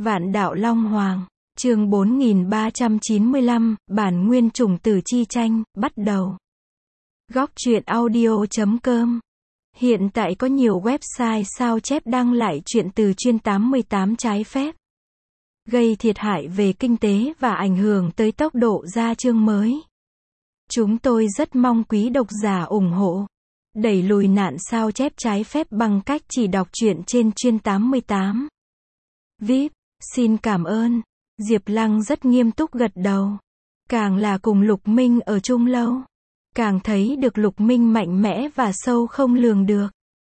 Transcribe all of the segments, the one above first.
Vạn đạo Long Hoàng, chương 4395, bản nguyên chủng tử chi tranh, bắt đầu. Góc truyện audio.com. Hiện tại có nhiều website sao chép đăng lại truyện từ chuyên 88 trái phép, gây thiệt hại về kinh tế và ảnh hưởng tới tốc độ ra chương mới. Chúng tôi rất mong quý độc giả ủng hộ, đẩy lùi nạn sao chép trái phép bằng cách chỉ đọc truyện trên chuyên 88. VIP, xin cảm ơn. Diệp Lăng rất nghiêm túc gật đầu. Càng là cùng Lục Minh ở chung lâu, càng thấy được Lục Minh mạnh mẽ và sâu không lường được.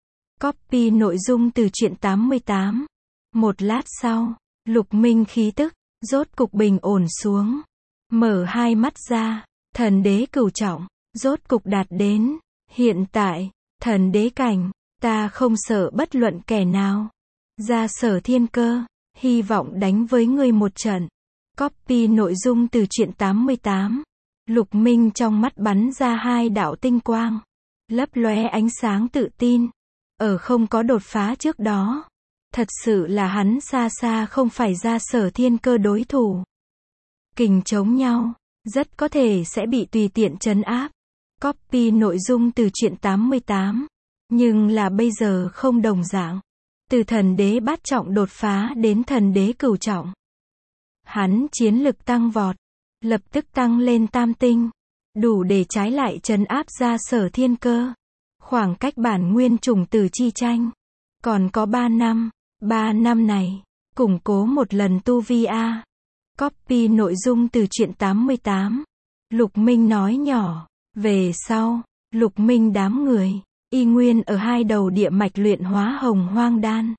Copy nội dung từ truyện 88. Một lát sau, Lục Minh khí tức rốt cục bình ổn xuống, mở hai mắt ra. Thần đế cửu trọng rốt cục đạt đến. Hiện tại, thần đế cảnh, ta không sợ bất luận kẻ nào. Ra Sở Thiên Cơ, hy vọng đánh với ngươi một trận. Copy nội dung từ truyện 88. Lục Minh trong mắt bắn ra hai đạo tinh quang, lấp lóe ánh sáng tự tin. Ở không có đột phá trước đó, thật sự là hắn xa xa không phải Ra Sở Thiên Cơ đối thủ. Kình chống nhau, rất có thể sẽ bị tùy tiện trấn áp. Copy nội dung từ truyện 88. Nhưng là bây giờ không đồng dạng. Từ thần đế bát trọng đột phá đến thần đế cửu trọng, hắn chiến lực tăng vọt, lập tức tăng lên tam tinh, đủ để trái lại trấn áp Ra Sở Thiên Cơ. Khoảng cách bản nguyên chủng tử chi tranh còn có 3 năm. 3 năm này, củng cố một lần tu vi a. Copy nội dung từ truyện 88. Lục Minh nói nhỏ. Về sau, Lục Minh đám người y nguyên ở hai đầu địa mạch luyện hóa hồng hoang đan.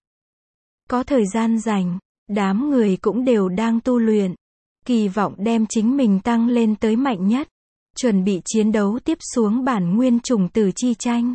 Có thời gian rảnh, đám người cũng đều đang tu luyện, kỳ vọng đem chính mình tăng lên tới mạnh nhất, chuẩn bị chiến đấu tiếp xuống bản nguyên chủng tử chi tranh.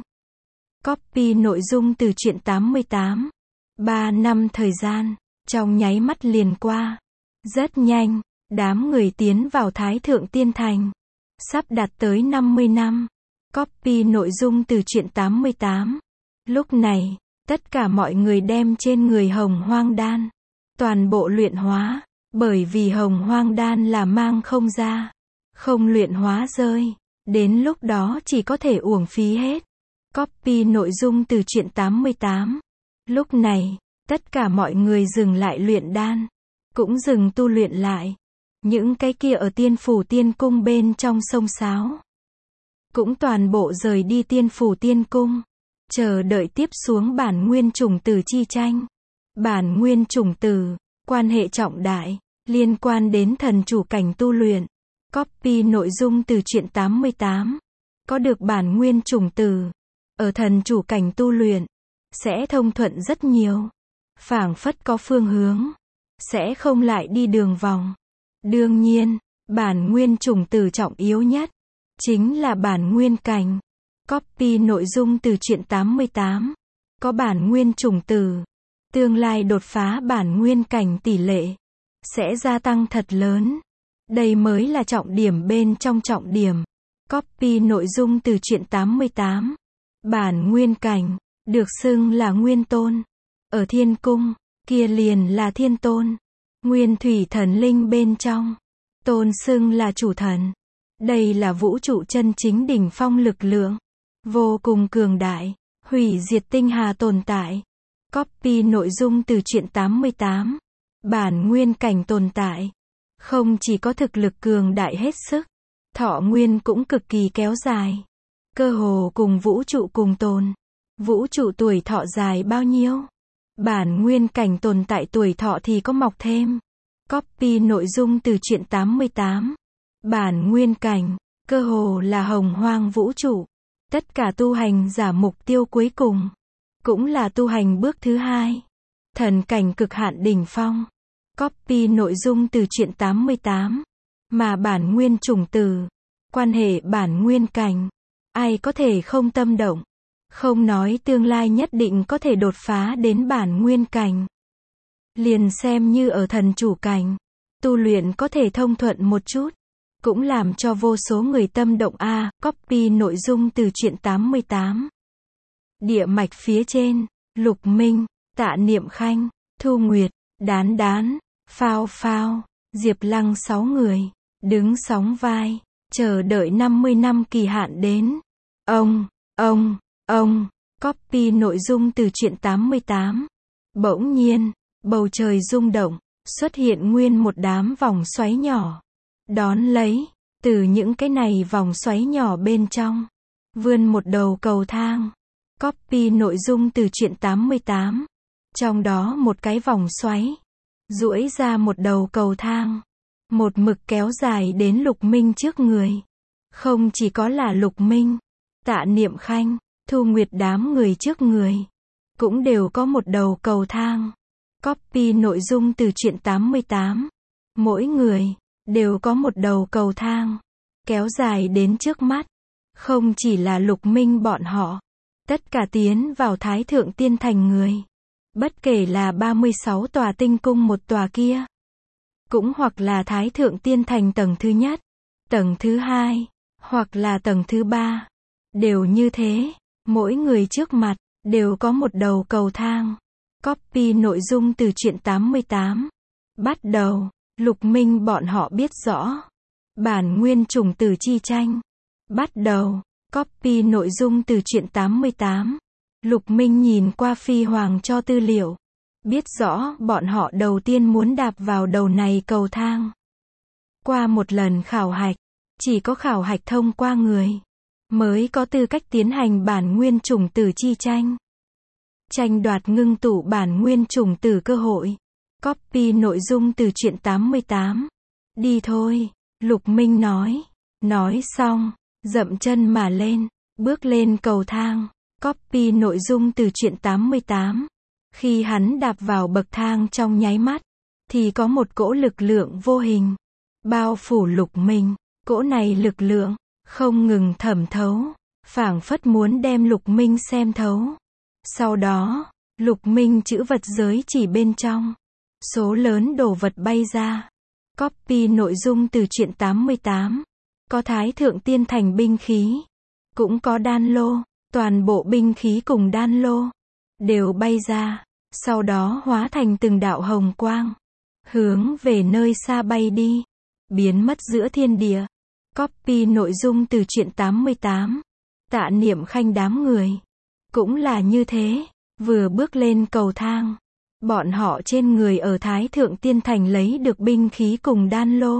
Copy nội dung từ truyện 88. 3 năm thời gian, trong nháy mắt liền qua. Rất nhanh, đám người tiến vào Thái Thượng Tiên Thành, sắp đạt tới 50 năm. Copy nội dung từ truyện 88. Lúc này, tất cả mọi người đem trên người hồng hoang đan toàn bộ luyện hóa, bởi vì hồng hoang đan là mang không ra, không luyện hóa rơi, đến lúc đó chỉ có thể uổng phí hết. Copy nội dung từ truyện 88. Lúc này, tất cả mọi người dừng lại luyện đan, cũng dừng tu luyện lại. Những cái kia ở Tiên Phủ Tiên Cung bên trong sông sáo, cũng toàn bộ rời đi Tiên Phủ Tiên Cung, chờ đợi tiếp xuống bản nguyên chủng tử chi tranh. Bản nguyên chủng tử, quan hệ trọng đại, liên quan đến thần chủ cảnh tu luyện. Copy nội dung từ truyện 88. Có được bản nguyên chủng tử, ở thần chủ cảnh tu luyện, sẽ thông thuận rất nhiều. Phảng phất có phương hướng, sẽ không lại đi đường vòng. Đương nhiên, bản nguyên chủng tử trọng yếu nhất chính là bản nguyên cảnh. Copy nội dung từ truyện 88. Có bản nguyên chủng tử, tương lai đột phá bản nguyên cảnh tỷ lệ sẽ gia tăng thật lớn. Đây mới là trọng điểm bên trong trọng điểm. Copy nội dung từ truyện 88. Bản nguyên cảnh được xưng là nguyên tôn. Ở thiên cung, kia liền là thiên tôn. Nguyên thủy thần linh bên trong, tôn xưng là chủ thần. Đây là vũ trụ chân chính đỉnh phong lực lượng, vô cùng cường đại, hủy diệt tinh hà tồn tại. Copy nội dung từ truyện 88. Bản nguyên cảnh tồn tại, không chỉ có thực lực cường đại hết sức, thọ nguyên cũng cực kỳ kéo dài, cơ hồ cùng vũ trụ cùng tồn. Vũ trụ tuổi thọ dài bao nhiêu, bản nguyên cảnh tồn tại tuổi thọ thì có mọc thêm. Copy nội dung từ truyện 88. Bản nguyên cảnh, cơ hồ là hồng hoang vũ trụ. Tất cả tu hành giả mục tiêu cuối cùng, cũng là tu hành bước thứ hai. Thần cảnh cực hạn đỉnh phong. Copy nội dung từ truyện 88. Mà bản nguyên chủng tử, quan hệ bản nguyên cảnh, ai có thể không tâm động. Không nói tương lai nhất định có thể đột phá đến bản nguyên cảnh, liền xem như ở thần chủ cảnh, tu luyện có thể thông thuận một chút, cũng làm cho vô số người tâm động a. Copy nội dung từ truyện 88. Địa mạch phía trên, Lục Minh, Tạ Niệm Khanh, Thu Nguyệt, Đán Đán, Phao phao, Diệp Lăng 6 người, đứng sóng vai, chờ đợi 50 năm kỳ hạn đến. Ông, copy nội dung từ truyện 88. Bỗng nhiên, bầu trời rung động, xuất hiện nguyên một đám vòng xoáy nhỏ. Đón lấy, từ những cái này vòng xoáy nhỏ bên trong, vươn một đầu cầu thang. Copy nội dung từ truyện 88. Trong đó một cái vòng xoáy, duỗi ra một đầu cầu thang, một mực kéo dài đến Lục Minh trước người. Không chỉ có là Lục Minh, Tạ Niệm Khanh, Thu Nguyệt đám người trước người, cũng đều có một đầu cầu thang. Copy nội dung từ truyện 88. Mỗi người, đều có một đầu cầu thang, kéo dài đến trước mắt. Không chỉ là Lục Minh bọn họ, tất cả tiến vào Thái Thượng Tiên Thành người, bất kể là 36 tòa tinh cung một tòa kia, cũng hoặc là Thái Thượng Tiên Thành tầng thứ nhất, tầng thứ hai, hoặc là tầng thứ ba, đều như thế, mỗi người trước mặt, đều có một đầu cầu thang. Copy nội dung từ truyện 88. Bắt đầu, Lục Minh bọn họ biết rõ. Bản nguyên chủng tử chi tranh. Bắt đầu, copy nội dung từ truyện 88. Lục Minh nhìn qua Phi Hoàng cho tư liệu. Biết rõ bọn họ đầu tiên muốn đạp vào đầu này cầu thang. Qua một lần khảo hạch, chỉ có khảo hạch thông qua người, mới có tư cách tiến hành bản nguyên chủng tử chi tranh. Tranh đoạt ngưng tụ bản nguyên chủng tử cơ hội. Copy nội dung từ truyện 88. Đi thôi, Lục Minh nói. Nói xong, dậm chân mà lên, bước lên cầu thang. Copy nội dung từ truyện 88. Khi hắn đạp vào bậc thang trong nháy mắt, thì có một cỗ lực lượng vô hình bao phủ Lục Minh. Cỗ này lực lượng không ngừng thẩm thấu, phảng phất muốn đem Lục Minh xem thấu. Sau đó, Lục Minh chữ vật giới chỉ bên trong, số lớn đồ vật bay ra. Copy nội dung từ truyện 88. Có Thái Thượng Tiên Thành binh khí, cũng có đan lô, toàn bộ binh khí cùng đan lô đều bay ra, sau đó hóa thành từng đạo hồng quang, hướng về nơi xa bay đi, biến mất giữa thiên địa. Copy nội dung từ truyện 88. Tạ Niệm Khanh đám người, cũng là như thế, vừa bước lên cầu thang, bọn họ trên người ở Thái Thượng Tiên Thành lấy được binh khí cùng đan lô,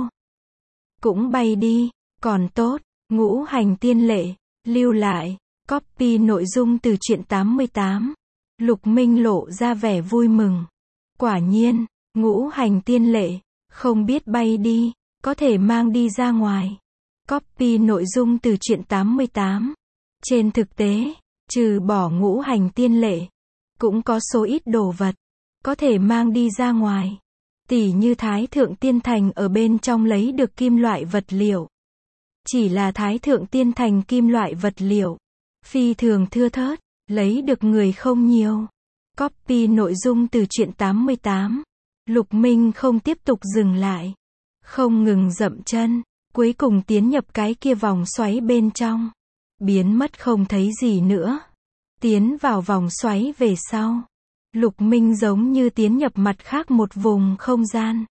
cũng bay đi, còn tốt, Ngũ Hành Tiên Lệ, lưu lại. Copy nội dung từ truyện 88. Lục Minh lộ ra vẻ vui mừng. Quả nhiên, Ngũ Hành Tiên Lệ, không biết bay đi, có thể mang đi ra ngoài. Copy nội dung từ truyện 88. Trên thực tế, trừ bỏ Ngũ Hành Tiên Lệ, cũng có số ít đồ vật có thể mang đi ra ngoài. Tỉ như Thái Thượng Tiên Thành ở bên trong lấy được kim loại vật liệu. Chỉ là Thái Thượng Tiên Thành kim loại vật liệu phi thường thưa thớt, lấy được người không nhiều. Copy nội dung từ truyện 88. Lục Minh không tiếp tục dừng lại, không ngừng dậm chân, cuối cùng tiến nhập cái kia vòng xoáy bên trong, biến mất không thấy gì nữa. Tiến vào vòng xoáy về sau, Lục Minh giống như tiến nhập mặt khác một vùng không gian.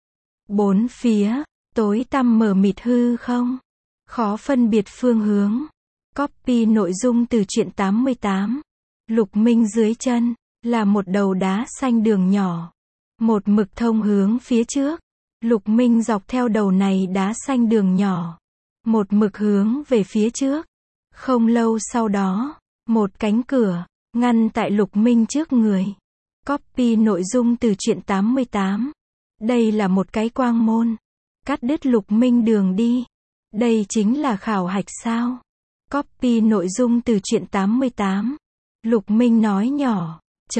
Bốn phía, tối tăm mờ mịt hư không, khó phân biệt phương hướng. Copy nội dung từ truyện 88. Lục Minh dưới chân, là một đầu đá xanh đường nhỏ, một mực thông hướng phía trước. Lục Minh dọc theo đầu này đá xanh đường nhỏ, một mực hướng về phía trước. Không lâu sau đó, một cánh cửa, ngăn tại Lục Minh trước người. Copy nội dung từ truyện 88. Đây là một cái quang môn, cắt đứt Lục Minh đường đi. Đây chính là khảo hạch sao? Copy nội dung từ truyện 88. Lục Minh nói nhỏ,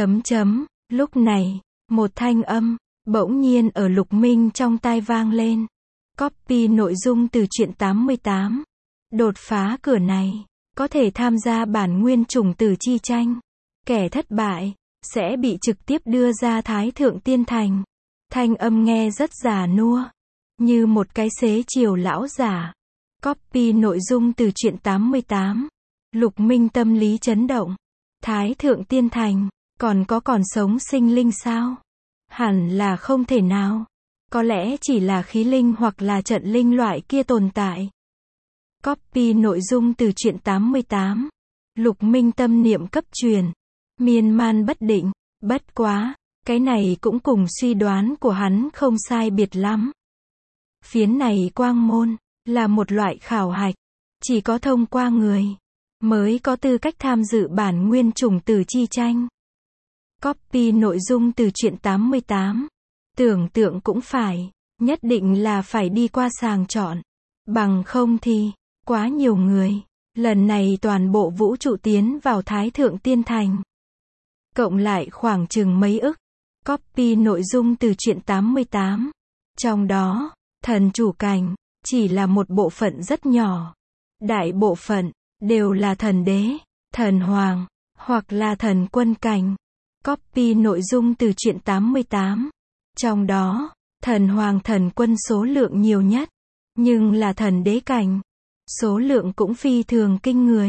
lúc này, một thanh âm, bỗng nhiên ở Lục Minh trong tai vang lên. Copy nội dung từ truyện 88. Đột phá cửa này, có thể tham gia bản nguyên chủng tử chi tranh. Kẻ thất bại, sẽ bị trực tiếp đưa ra Thái Thượng Tiên Thành. Thanh âm nghe rất già nua, như một cái xế chiều lão giả. Copy nội dung từ truyện 88. Lục Minh tâm lý chấn động. Thái Thượng Tiên Thành, còn sống sinh linh sao? Hẳn là không thể nào. Có lẽ chỉ là khí linh hoặc là trận linh loại kia tồn tại. Copy nội dung từ truyện 88. Lục Minh tâm niệm cấp truyền. Miên man bất định. Bất quá, cái này cũng cùng suy đoán của hắn không sai biệt lắm. Phiến này quang môn, là một loại khảo hạch. Chỉ có thông qua người, mới có tư cách tham dự bản nguyên chủng tử chi tranh. Copy nội dung từ truyện 88. Tưởng tượng cũng phải, nhất định là phải đi qua sàng chọn. Bằng không thì, quá nhiều người. Lần này toàn bộ vũ trụ tiến vào Thái Thượng Tiên Thành. Cộng lại khoảng chừng mấy ức. Copy nội dung từ truyện 88. Trong đó, thần chủ cảnh, chỉ là một bộ phận rất nhỏ. Đại bộ phận, đều là thần đế, thần hoàng, hoặc là thần quân cảnh. Copy nội dung từ truyện 88. Trong đó, thần hoàng thần quân số lượng nhiều nhất. Nhưng là thần đế cảnh. Số lượng cũng phi thường kinh người.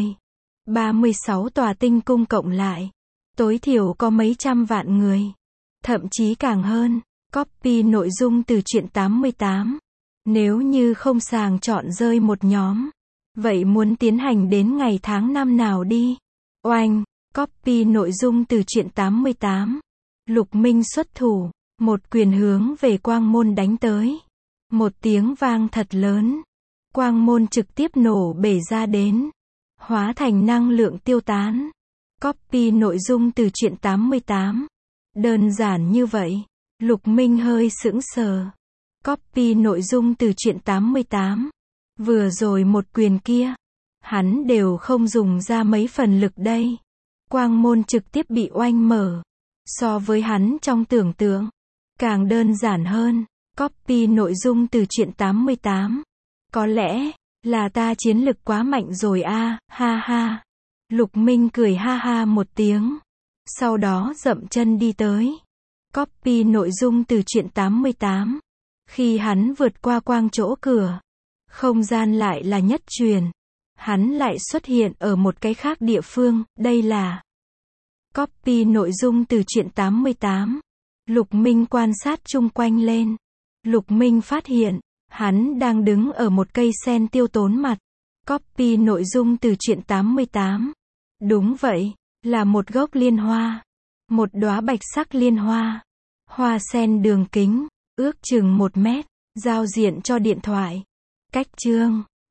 36 tòa tinh cung cộng lại. Tối thiểu có mấy trăm vạn người. Thậm chí càng hơn. Copy nội dung từ truyện 88. Nếu như không sàng chọn rơi một nhóm. Vậy muốn tiến hành đến ngày tháng năm nào đi? Oanh, copy nội dung từ truyện 88. Lục Minh xuất thủ. Một quyền hướng về quang môn đánh tới. Một tiếng vang thật lớn. Quang môn trực tiếp nổ bể ra đến. Hóa thành năng lượng tiêu tán. Copy nội dung từ truyện 88. Đơn giản như vậy. Lục Minh hơi sững sờ. Copy nội dung từ truyện 88. Vừa rồi một quyền kia. Hắn đều không dùng ra mấy phần lực đây. Quang môn trực tiếp bị oanh mở. So với hắn trong tưởng tượng. Càng đơn giản hơn. Copy nội dung từ truyện 88. Có lẽ, là ta chiến lực quá mạnh rồi a, ha ha. Lục Minh cười ha ha một tiếng. Sau đó dậm chân đi tới. Copy nội dung từ truyện 88. Khi hắn vượt qua quang chỗ cửa. Không gian lại là nhất truyền. Hắn lại xuất hiện ở một cái khác địa phương, đây là. Copy nội dung từ truyện 88. Lục Minh quan sát chung quanh lên. Lục Minh phát hiện, hắn đang đứng ở một cây sen tiêu tốn mặt. Copy nội dung từ truyện 88. Đúng vậy, là một gốc liên hoa. Một đóa bạch sắc liên hoa. Hoa sen đường kính, ước chừng 1 mét, giao diện cho điện thoại. Cách chương